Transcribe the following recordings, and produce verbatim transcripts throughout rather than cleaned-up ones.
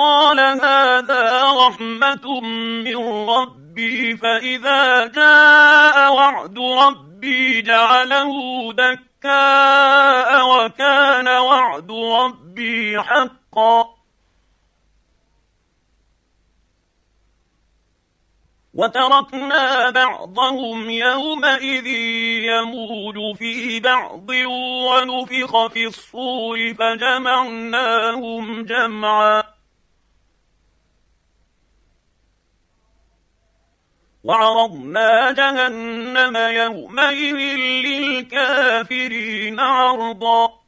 قال هذا رحمة من ربي فإذا جاء وعد ربي جعله دكاء وكان وعد ربي حقا وتركنا بعضهم يومئذ يموج في بعض ونفخ في الصور فجمعناهم جمعا وعرضنا جهنم يومئذ للكافرين عرضا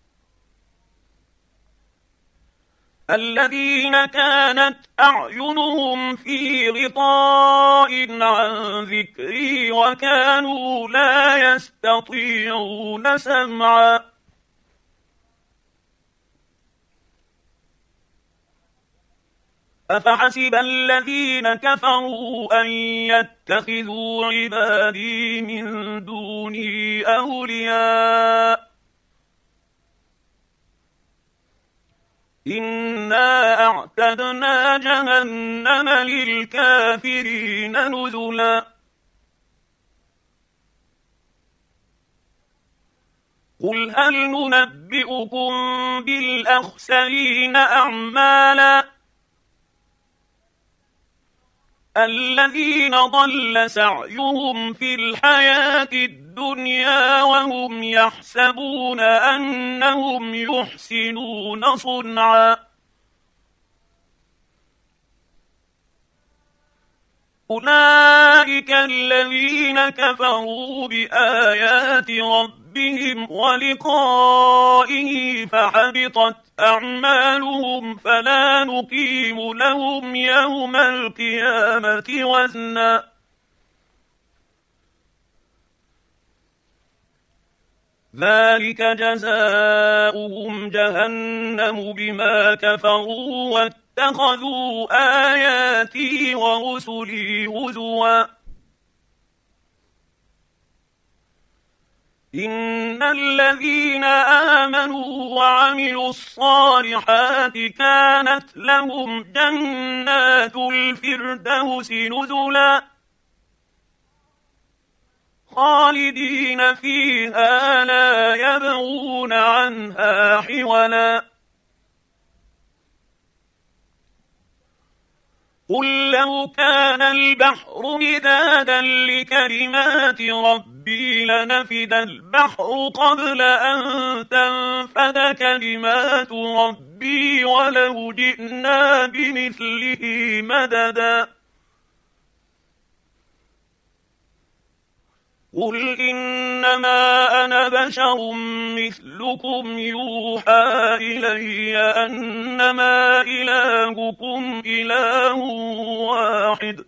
الذين كانت أعينهم في غطاء عن ذكري وكانوا لا يستطيعون سمعا أفحسب الذين كفروا أن يتخذوا عبادي من دوني أولياء إنا أعتدنا جهنم للكافرين نزلا قل هل ننبئكم بالأخسرين أعمالا الذين ضل سعيهم في الحياة الدنيا وهم يحسبون أنهم يحسنون صنعا أولئك الذين كفروا بآيات ربهم ولقائه فحبطت أعمالهم فلا نقيم لهم يوم القيامة وزنا ذلك جزاؤهم جهنم بما كفروا واتخذوا آياتي ورسلي هزوا إن الذين آمنوا وعملوا الصالحات كانت لهم جنات الفردوس نزلا خالدين فيها لا يبغون عنها حولا قل لو كان البحر مدادا لكلمات ربي لنفد البحر قبل أن تنفد كلمات ربي ولو جئنا بمثله مددا قل إنما أنا بشر مثلكم يوحى إلي أنما إلهكم إله واحد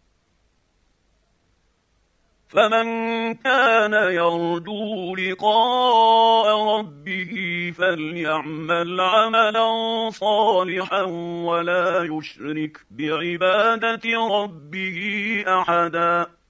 فمن كان يرجو لقاء ربه فليعمل عملا صالحا ولا يشرك بعبادة ربه أحدا